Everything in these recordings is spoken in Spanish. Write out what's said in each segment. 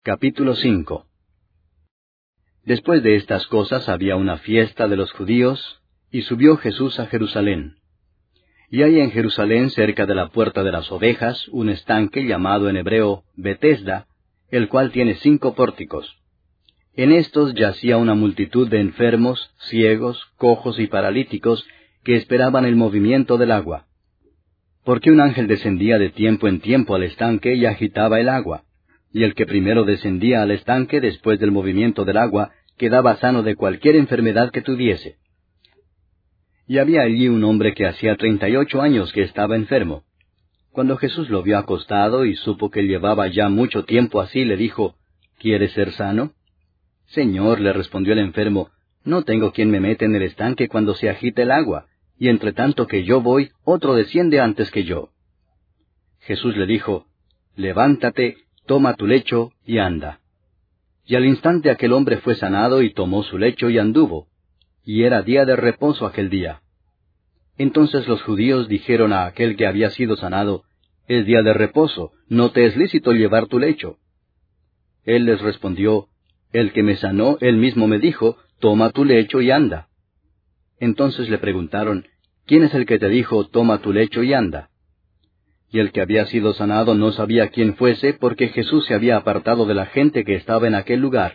Capítulo 5. Después de estas cosas había una fiesta de los judíos, y subió Jesús a Jerusalén. Y hay en Jerusalén, cerca de la puerta de las ovejas, un estanque llamado en hebreo Betesda, el cual tiene 5 pórticos. En estos yacía una multitud de enfermos, ciegos, cojos y paralíticos, que esperaban el movimiento del agua. Porque un ángel descendía de tiempo en tiempo al estanque y agitaba el agua. Y el que primero descendía al estanque después del movimiento del agua, quedaba sano de cualquier enfermedad que tuviese. Y había allí un hombre que hacía 38 años que estaba enfermo. Cuando Jesús lo vio acostado y supo que llevaba ya mucho tiempo así, le dijo, ¿quieres ser sano? Señor, le respondió el enfermo, no tengo quien me mete en el estanque cuando se agita el agua, y entre tanto que yo voy, otro desciende antes que yo. Jesús le dijo, levántate, toma tu lecho y anda. Y al instante aquel hombre fue sanado y tomó su lecho y anduvo. Y era día de reposo aquel día. Entonces los judíos dijeron a aquel que había sido sanado, es día de reposo, no te es lícito llevar tu lecho. Él les respondió, el que me sanó, él mismo me dijo, toma tu lecho y anda. Entonces le preguntaron, ¿quién es el que te dijo, toma tu lecho y anda? Y el que había sido sanado no sabía quién fuese, porque Jesús se había apartado de la gente que estaba en aquel lugar.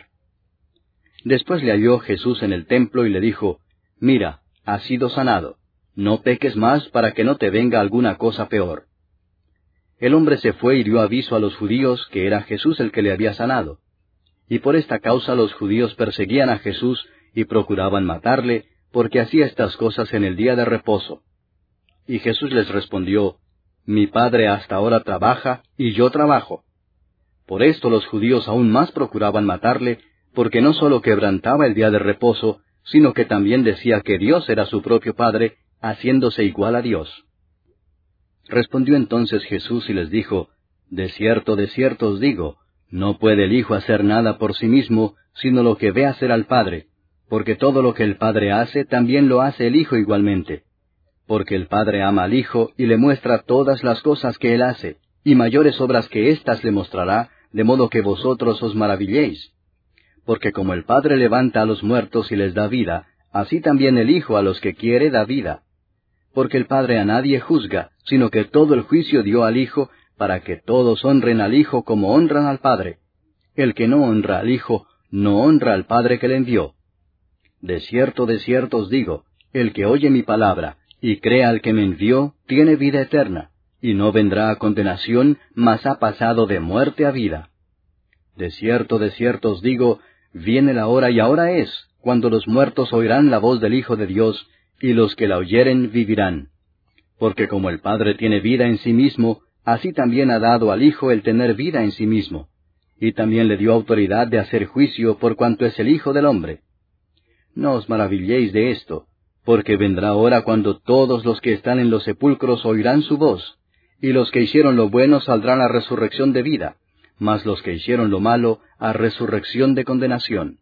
Después le halló Jesús en el templo y le dijo, mira, has sido sanado, no peques más para que no te venga alguna cosa peor. El hombre se fue y dio aviso a los judíos que era Jesús el que le había sanado. Y por esta causa los judíos perseguían a Jesús y procuraban matarle, porque hacía estas cosas en el día de reposo. Y Jesús les respondió, mi Padre hasta ahora trabaja, y yo trabajo. Por esto los judíos aún más procuraban matarle, porque no sólo quebrantaba el día de reposo, sino que también decía que Dios era su propio Padre, haciéndose igual a Dios. Respondió entonces Jesús y les dijo, de cierto os digo, no puede el Hijo hacer nada por sí mismo, sino lo que ve hacer al Padre, porque todo lo que el Padre hace, también lo hace el Hijo igualmente. Porque el Padre ama al Hijo y le muestra todas las cosas que Él hace, y mayores obras que éstas le mostrará, de modo que vosotros os maravilléis. Porque como el Padre levanta a los muertos y les da vida, así también el Hijo a los que quiere da vida. Porque el Padre a nadie juzga, sino que todo el juicio dio al Hijo, para que todos honren al Hijo como honran al Padre. El que no honra al Hijo, no honra al Padre que le envió. De cierto os digo, el que oye mi palabra, y crea al que me envió, tiene vida eterna, y no vendrá a condenación, mas ha pasado de muerte a vida. De cierto os digo, viene la hora y ahora es, cuando los muertos oirán la voz del Hijo de Dios, y los que la oyeren vivirán. Porque como el Padre tiene vida en sí mismo, así también ha dado al Hijo el tener vida en sí mismo, y también le dio autoridad de hacer juicio por cuanto es el Hijo del hombre. No os maravilléis de esto, porque vendrá hora cuando todos los que están en los sepulcros oirán su voz, y los que hicieron lo bueno saldrán a resurrección de vida, mas los que hicieron lo malo a resurrección de condenación.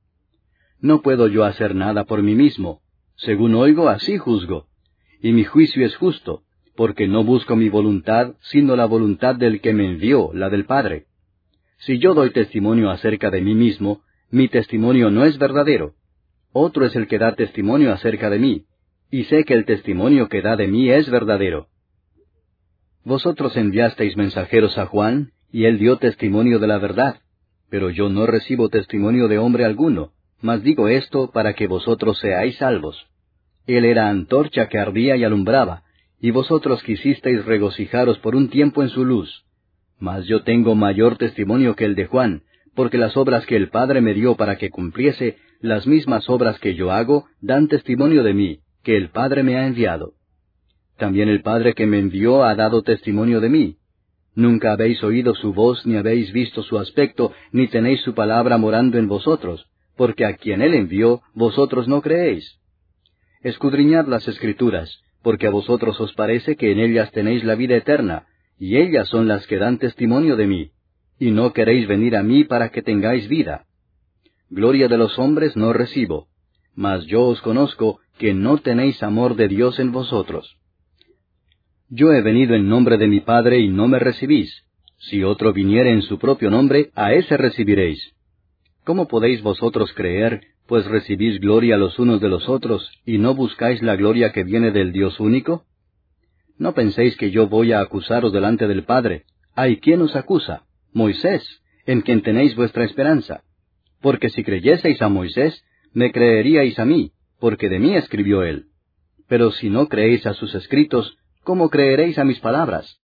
No puedo yo hacer nada por mí mismo, según oigo así juzgo, y mi juicio es justo, porque no busco mi voluntad, sino la voluntad del que me envió, la del Padre. Si yo doy testimonio acerca de mí mismo, mi testimonio no es verdadero. Otro es el que da testimonio acerca de mí, y sé que el testimonio que da de mí es verdadero. Vosotros enviasteis mensajeros a Juan, y él dio testimonio de la verdad, pero yo no recibo testimonio de hombre alguno, mas digo esto para que vosotros seáis salvos. Él era antorcha que ardía y alumbraba, y vosotros quisisteis regocijaros por un tiempo en su luz. Mas yo tengo mayor testimonio que el de Juan, porque las obras que el Padre me dio para que cumpliese, las mismas obras que yo hago, dan testimonio de mí, que el Padre me ha enviado. También el Padre que me envió ha dado testimonio de mí. Nunca habéis oído su voz, ni habéis visto su aspecto, ni tenéis su palabra morando en vosotros, porque a quien él envió, vosotros no creéis. Escudriñad las Escrituras, porque a vosotros os parece que en ellas tenéis la vida eterna, y ellas son las que dan testimonio de mí, y no queréis venir a mí para que tengáis vida. Gloria de los hombres no recibo, mas yo os conozco que no tenéis amor de Dios en vosotros. Yo he venido en nombre de mi Padre y no me recibís. Si otro viniere en su propio nombre, a ese recibiréis. ¿Cómo podéis vosotros creer, pues recibís gloria los unos de los otros, y no buscáis la gloria que viene del Dios único? No penséis que yo voy a acusaros delante del Padre. ¿Hay quién os acusa? Moisés, en quien tenéis vuestra esperanza. Porque si creyeseis a Moisés, me creeríais a mí, porque de mí escribió él. Pero si no creéis a sus escritos, ¿cómo creeréis a mis palabras?